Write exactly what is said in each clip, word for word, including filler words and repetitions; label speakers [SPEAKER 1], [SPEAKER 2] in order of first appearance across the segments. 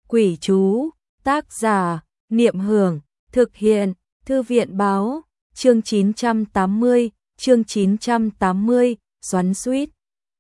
[SPEAKER 1] Quỷ chú, tác giả, Niệm Hưởng, thực hiện, Thư viện báo, chương chín trăm tám mươi, chương chín trăm tám mươi, xoắn xuýt.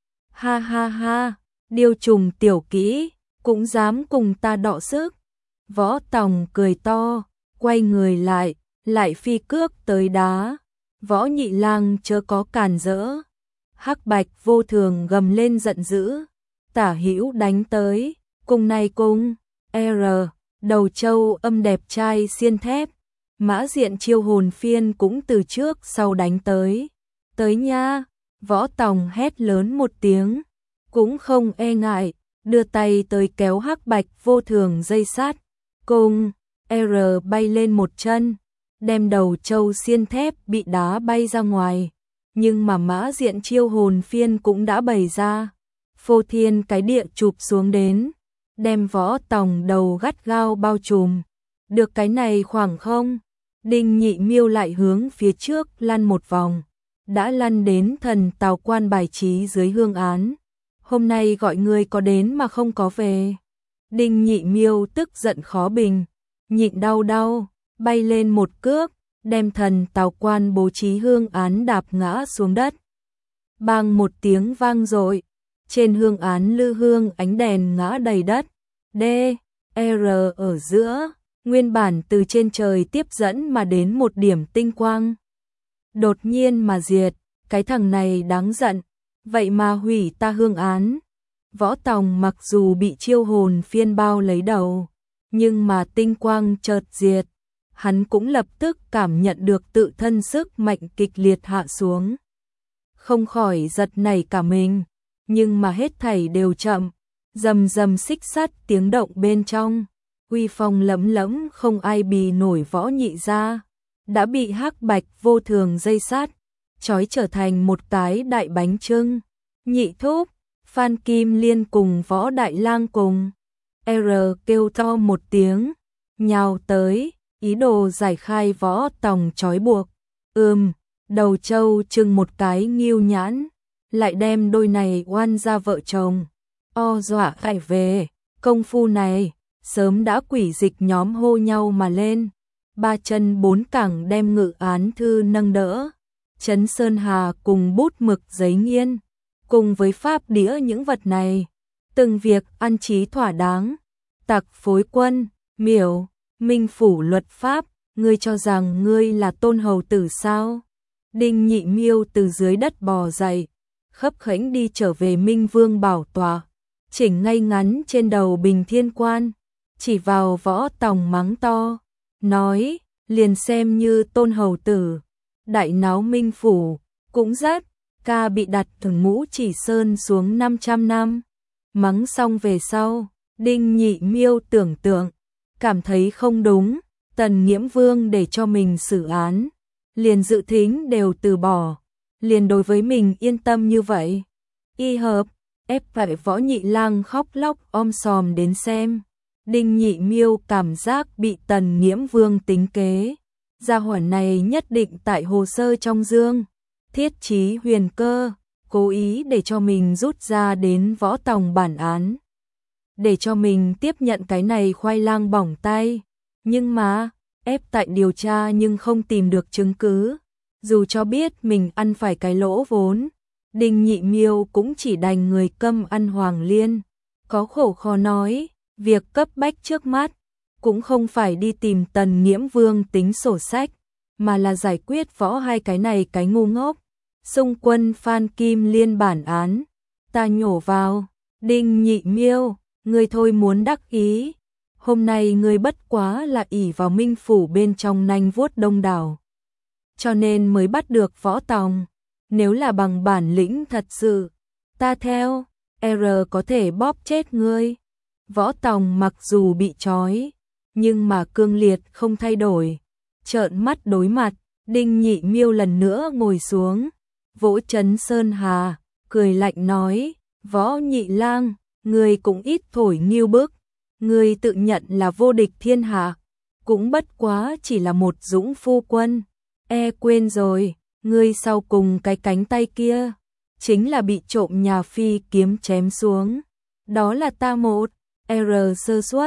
[SPEAKER 1] Ha ha ha, điêu trùng tiểu kỹ, cũng dám cùng ta đọ sức. Võ Tòng cười to, quay người lại, lại phi cước tới đá. Võ Nhị Lang chớ có càn rỡ. Hắc Bạch Vô Thường gầm lên giận dữ, tả hữu đánh tới, cùng này cùng, R, đầu trâu âm đẹp trai xiên thép, Mã Diện Chiêu Hồn Phiên cũng từ trước sau đánh tới. Tới nha, Võ Tòng hét lớn một tiếng, cũng không e ngại, đưa tay tới kéo Hắc Bạch Vô Thường dây sát, cùng, R bay lên một chân, đem đầu trâu xiên thép bị đá bay ra ngoài. Nhưng mà Mã Diện Chiêu Hồn Phiên cũng đã bày ra, phô thiên cái địa chụp xuống đến, đem Võ Tòng đầu gắt gao bao trùm. Được cái này khoảng không, Đinh Nhị Miêu lại hướng phía trước lăn một vòng, đã lăn đến Thần Tào Quan bài trí dưới hương án. Hôm nay gọi người có đến mà không có về. Đinh Nhị Miêu tức giận khó bình, nhịn đau đau, bay lên một cước, đem Thần Tào Quan bố trí hương án đạp ngã xuống đất. Bang một tiếng vang dội, trên hương án lư hương ánh đèn ngã đầy đất. D, R ở giữa, nguyên bản từ trên trời tiếp dẫn mà đến một điểm tinh quang. Đột nhiên mà diệt, cái thằng này đáng giận, vậy mà hủy ta hương án. Võ Tòng mặc dù bị chiêu hồn phiên bao lấy đầu, nhưng mà tinh quang chợt diệt, hắn cũng lập tức cảm nhận được tự thân sức mạnh kịch liệt hạ xuống. Không khỏi giật nảy cả mình, nhưng mà hết thảy đều chậm, rầm rầm xích sắt tiếng động bên trong, uy phong lẫm lẫm không ai bì nổi Võ Nhị gia, đã bị Hắc Bạch Vô Thường dây sát, trói trở thành một cái đại bánh chưng. Nhị thúc, Phan Kim Liên cùng Võ Đại Lang cùng, R kêu to một tiếng, nhào tới, ý đồ giải khai Võ Tòng trói buộc. Ừm, đầu trâu trưng một cái nghiêu nhãn, lại đem đôi này oan ra vợ chồng. O dọa phải về, công phu này, sớm đã quỷ dịch nhóm hô nhau mà lên. Ba chân bốn cẳng đem ngự án thư nâng đỡ, Trấn Sơn Hà cùng bút mực giấy nghiên, cùng với pháp đĩa những vật này, từng việc ăn trí thỏa đáng. Tặc phối quân, miểu, minh phủ luật pháp, ngươi cho rằng ngươi là tôn hầu tử sao? Đinh Nhị Miêu từ dưới đất bò dậy, khấp khểnh đi trở về Minh Vương bảo tòa, chỉnh ngay ngắn trên đầu bình thiên quan, chỉ vào Võ Tòng mắng to, nói, liền xem như tôn hầu tử, đại náo Minh phủ, cũng rất, ca bị đặt thừng mũ chỉ sơn xuống năm trăm năm. Mắng xong về sau, Đinh Nhị Miêu tưởng tượng, cảm thấy không đúng, Tần Nghiễm Vương để cho mình xử án, liền dự thính đều từ bỏ, liền đối với mình yên tâm như vậy. Y hợp, ép phải Võ Nhị Lang khóc lóc om sòm đến xem. Đinh Nhị Miêu cảm giác bị Tần Nghiễm Vương tính kế, gia hỏa này nhất định tại hồ sơ trong dương, thiết trí huyền cơ, cố ý để cho mình rút ra đến Võ Tòng bản án, để cho mình tiếp nhận cái này khoai lang bỏng tay. Nhưng mà, ép tại điều tra nhưng không tìm được chứng cứ, dù cho biết mình ăn phải cái lỗ vốn, Đinh Nhị Miêu cũng chỉ đành người câm ăn hoàng liên. Có khổ khó nói, việc cấp bách trước mắt, cũng không phải đi tìm Tần Nghiễm Vương tính sổ sách, mà là giải quyết Võ hai cái này cái ngu ngốc. Xung quân Phan Kim Liên bản án, ta nhổ vào, Đinh Nhị Miêu, ngươi thôi muốn đắc ý, hôm nay ngươi bất quá là ỷ vào Minh phủ bên trong nanh vuốt đông đảo, cho nên mới bắt được Võ Tòng. Nếu là bằng bản lĩnh thật sự, ta theo, R có thể bóp chết ngươi. Võ Tòng mặc dù bị trói, nhưng mà cương liệt không thay đổi, trợn mắt đối mặt. Đinh Nhị Miêu lần nữa ngồi xuống, vỗ Trấn Sơn Hà, cười lạnh nói, Võ Nhị Lang, ngươi cũng ít thổi nghiêu bức, ngươi tự nhận là vô địch thiên hạ, cũng bất quá chỉ là một dũng phu quân, e quên rồi, ngươi sau cùng cái cánh tay kia, chính là bị trộm nhà phi kiếm chém xuống, đó là ta một, R sơ suất,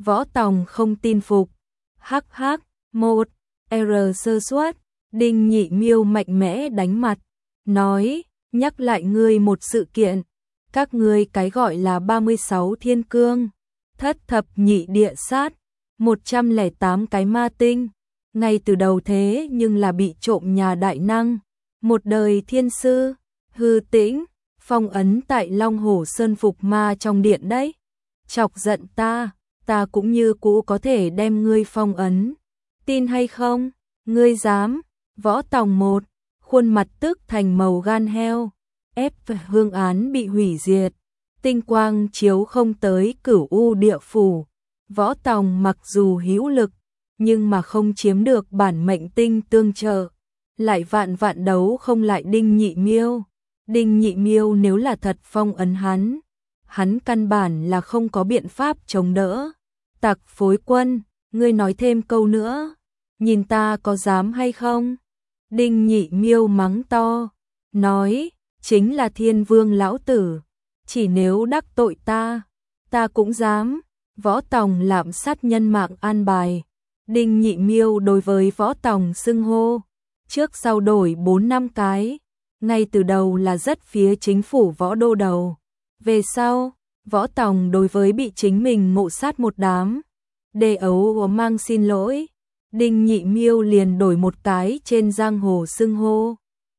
[SPEAKER 1] Võ Tòng không tin phục. Hắc hắc, một, R sơ suất, Đinh Nhị Miêu mạnh mẽ đánh mặt, nói, nhắc lại ngươi một sự kiện, các ngươi cái gọi là ba mươi sáu thiên cương, thất thập nhị địa sát, một trăm lẻ tám cái ma tinh, ngay từ đầu thế nhưng là bị trộm nhà đại năng, một đời thiên sư, hư tĩnh, phong ấn tại Long Hổ Sơn Phục Ma trong điện đấy. Chọc giận ta, ta cũng như cũ có thể đem ngươi phong ấn. Tin hay không? Ngươi dám? Võ Tòng một, khuôn mặt tức thành màu gan heo, ép hương án bị hủy diệt, tinh quang chiếu không tới Cửu U địa phủ. Võ Tòng mặc dù hữu lực, nhưng mà không chiếm được bản mệnh tinh tương trợ, lại vạn vạn đấu không lại Đinh Nhị Miêu. Đinh Nhị Miêu nếu là thật phong ấn hắn, hắn căn bản là không có biện pháp chống đỡ. Tặc phối quân, ngươi nói thêm câu nữa, nhìn ta có dám hay không? Đinh Nhị Miêu mắng to, nói, chính là Thiên Vương lão tử, chỉ nếu đắc tội ta, ta cũng dám. Võ Tòng lạm sát nhân mạng an bài. Đinh Nhị Miêu đối với Võ Tòng xưng hô, trước sau đổi bốn năm cái, ngay từ đầu là rất phía chính phủ Võ Đô đầu. Về sau, Võ Tòng đối với bị chính mình ngộ sát một đám, đề ấu mang xin lỗi, Đinh Nhị Miêu liền đổi một cái trên giang hồ xưng hô.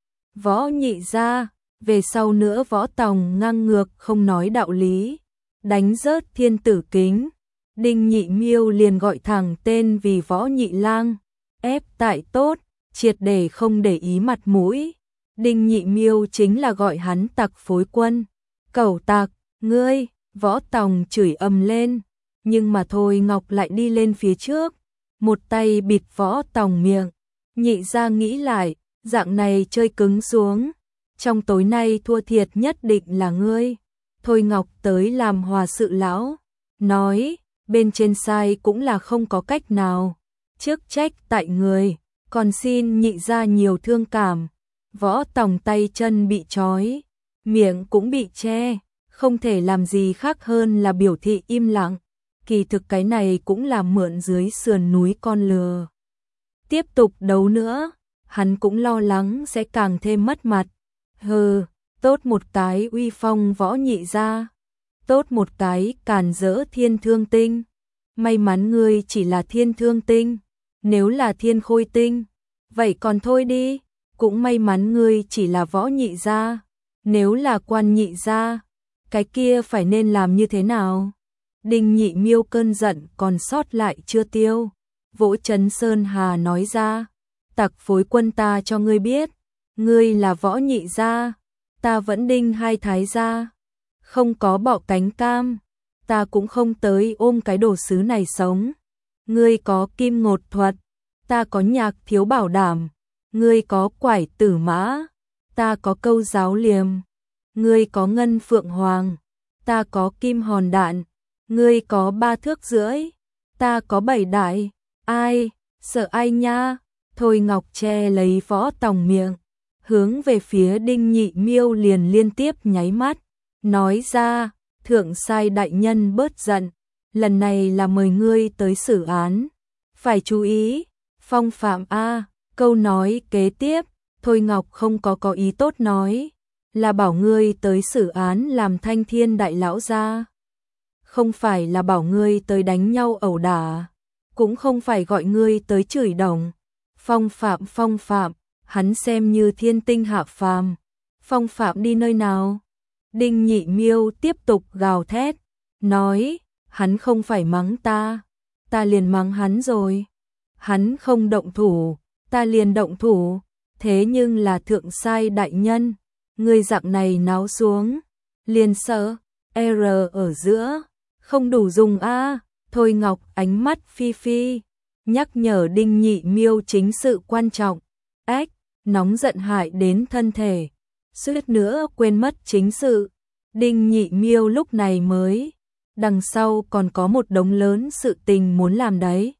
[SPEAKER 1] Võ Nhị gia, về sau nữa Võ Tòng ngang ngược không nói đạo lý, đánh rớt thiên tử kính. Đinh Nhị Miêu liền gọi thẳng tên vì Võ Nhị Lang, ép tại tốt, triệt để không để ý mặt mũi. Đinh Nhị Miêu chính là gọi hắn tặc phối quân, cẩu tặc, ngươi. Võ Tòng chửi ầm lên, nhưng mà Thôi Ngọc lại đi lên phía trước, một tay bịt Võ Tòng miệng. Nhị gia nghĩ lại, dạng này chơi cứng xuống, trong tối nay thua thiệt nhất định là ngươi. Thôi Ngọc tới làm hòa sự lão, nói, bên trên sai cũng là không có cách nào, trước trách tại người, còn xin nhị gia nhiều thương cảm. Võ Tòng tay chân bị trói, miệng cũng bị che, không thể làm gì khác hơn là biểu thị im lặng. Kỳ thực cái này cũng là mượn dưới sườn núi con lừa. Tiếp tục đấu nữa, hắn cũng lo lắng sẽ càng thêm mất mặt. Hừ, tốt một cái uy phong Võ Nhị gia, tốt một cái càn rỡ Thiên Thương Tinh. May mắn ngươi chỉ là Thiên Thương Tinh, nếu là Thiên Khôi Tinh, vậy còn thôi đi. Cũng may mắn ngươi chỉ là Võ Nhị gia, nếu là Quan Nhị gia, cái kia phải nên làm như thế nào? Đinh Nhị Miêu cơn giận còn sót lại chưa tiêu, vỗ Trấn Sơn Hà nói ra, tặc phối quân ta cho ngươi biết, ngươi là Võ Nhị gia, ta vẫn Đinh Hai Thái gia, không có bọ cánh cam, ta cũng không tới ôm cái đồ sứ này sống. Ngươi có kim ngột thuật, ta có nhạc thiếu bảo đảm. Ngươi có quải tử mã, ta có câu giáo liềm. Ngươi có ngân phượng hoàng, ta có kim hòn đạn. Ngươi có ba thước rưỡi, ta có bảy đại. Ai, sợ ai nha? Thôi Ngọc che lấy Võ Tòng miệng, hướng về phía Đinh Nhị Miêu liền liên tiếp nháy mắt, nói ra, thượng sai đại nhân bớt giận, lần này là mời ngươi tới xử án, phải chú ý, phong phạm a. Câu nói kế tiếp, Thôi Ngọc không có có ý tốt nói, là bảo ngươi tới xử án làm Thanh Thiên đại lão gia, không phải là bảo ngươi tới đánh nhau ẩu đả, cũng không phải gọi ngươi tới chửi đồng. Phong phạm phong phạm, hắn xem như thiên tinh hạ phàm, phong phạm đi nơi nào? Đinh Nhị Miêu tiếp tục gào thét, nói, hắn không phải mắng ta, ta liền mắng hắn rồi, hắn không động thủ, ta liền động thủ, thế nhưng là thượng sai đại nhân, người dạng này náo xuống, liền sợ, R ở giữa, không đủ dùng a. Thôi Ngọc ánh mắt phi phi, nhắc nhở Đinh Nhị Miêu chính sự quan trọng, ách, nóng giận hại đến thân thể, suýt nữa quên mất chính sự. Đinh Nhị Miêu lúc này mới, đằng sau còn có một đống lớn sự tình muốn làm đấy.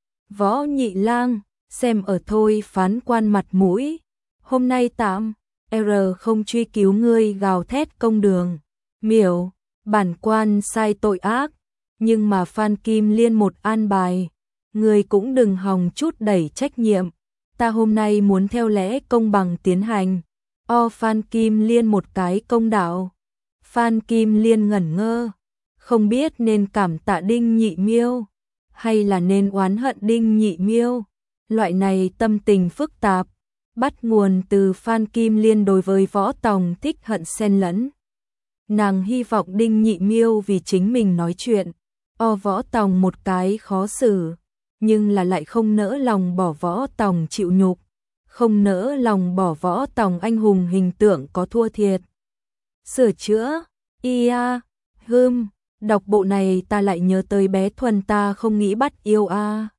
[SPEAKER 1] Võ Nhị Lang, xem ở Thôi phán quan mặt mũi, hôm nay tạm, R không truy cứu ngươi gào thét công đường, miểu, bản quan sai tội ác, Nhưng mà Phan Kim Liên một an bài, người cũng đừng hòng chút đẩy trách nhiệm, ta hôm nay muốn theo lẽ công bằng tiến hành. O Phan Kim Liên một cái công đạo. Phan Kim Liên ngẩn ngơ, không biết nên cảm tạ Đinh Nhị Miêu hay là nên oán hận Đinh Nhị Miêu. Loại này tâm tình phức tạp, bắt nguồn từ Phan Kim Liên đối với Võ Tòng thích hận xen lẫn. Nàng hy vọng Đinh Nhị Miêu vì chính mình nói chuyện, o Võ Tòng một cái khó xử, nhưng là lại không nỡ lòng bỏ Võ Tòng chịu nhục, không nỡ lòng bỏ Võ Tòng anh hùng hình tượng có thua thiệt. Sửa chữa, ia, hưm, đọc bộ này ta lại nhớ tới bé Thuần ta không nghĩ bắt yêu a.